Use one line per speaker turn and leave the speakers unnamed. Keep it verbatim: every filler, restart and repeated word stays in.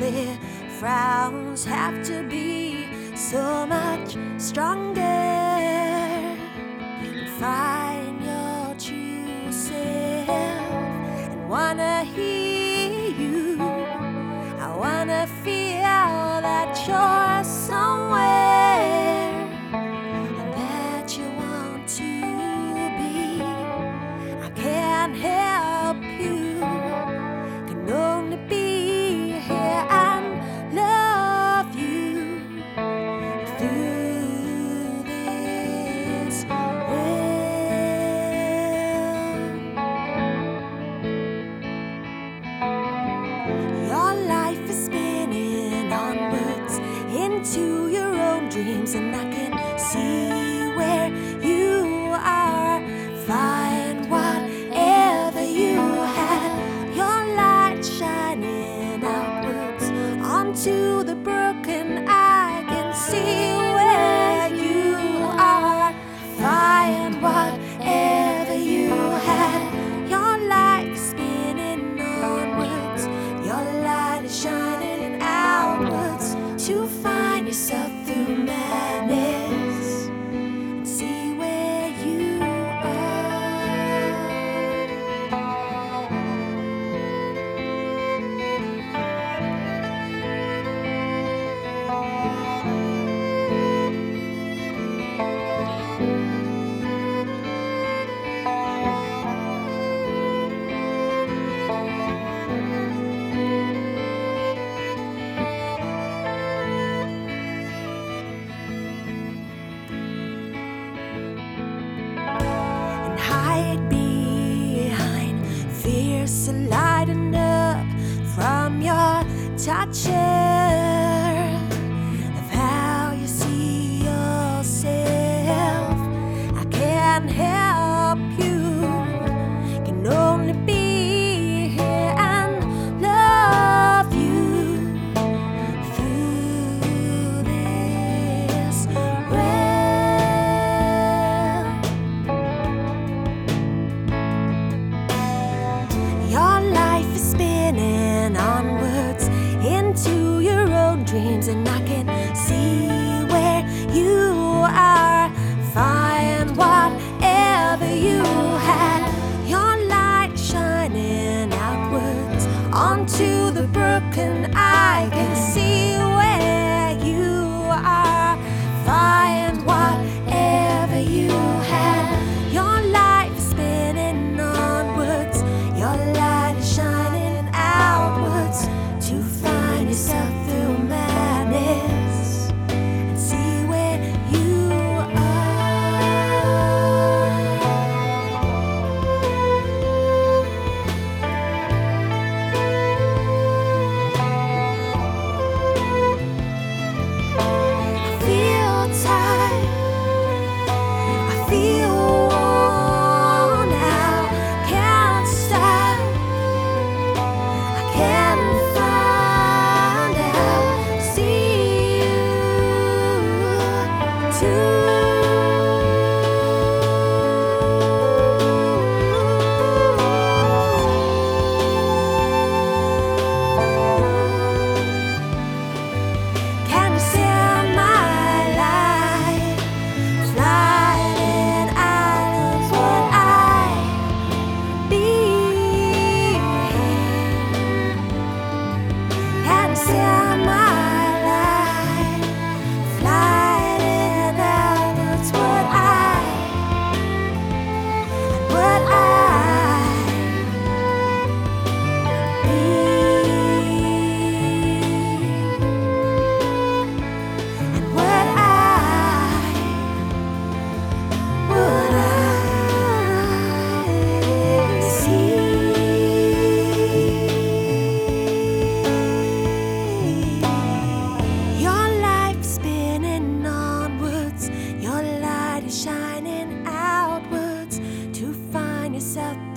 their frowns have to be so much stronger. And find your true self and wanna hear you. I wanna feel that you're somewhere and that you want to be. I can't help you, can only be here and love you through this world. Your life is spinning onwards into your own dreams, and I can see where you are. Find whatever you had, your light shining outwards onto the broken. I can see where you are. Find whatever you had, your life spinning onwards, your light is shining outwards to find yourself through madness and see where you hide behind fears lighting up from your touch of how you see yourself. I can't help you, can only be here and love you through this realm. Your life is spinning onwards into your own dreams, and I can see where you are. Find whatever you had, your light shining outwards onto the broken. I can see where you are. Find whatever you had, your life is spinning onwards, your light is shining outwards to find yourself through madness and see where you I feel tired, I feel worn out, can't stop, I can't find out, see you too. Can you see my light flying out of what I be? Can you see my light flying out of what I, what I be? And what I, what I see. Your life spinning onwards, your light is shining outwards to find yourself